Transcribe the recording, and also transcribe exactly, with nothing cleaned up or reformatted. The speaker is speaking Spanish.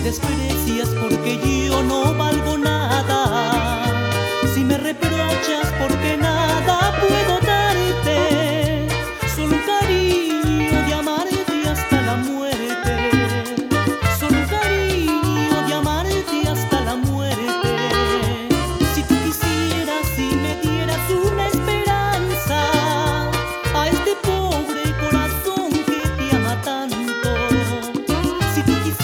desprecias porque yo no valgo nada, si me reprochas porque nada puedo darte, solo un cariño de amarte hasta la muerte, solo un cariño de amarte hasta la muerte. Si tú quisieras y me dieras una esperanza a este pobre corazón que te ama tanto, si tú quisieras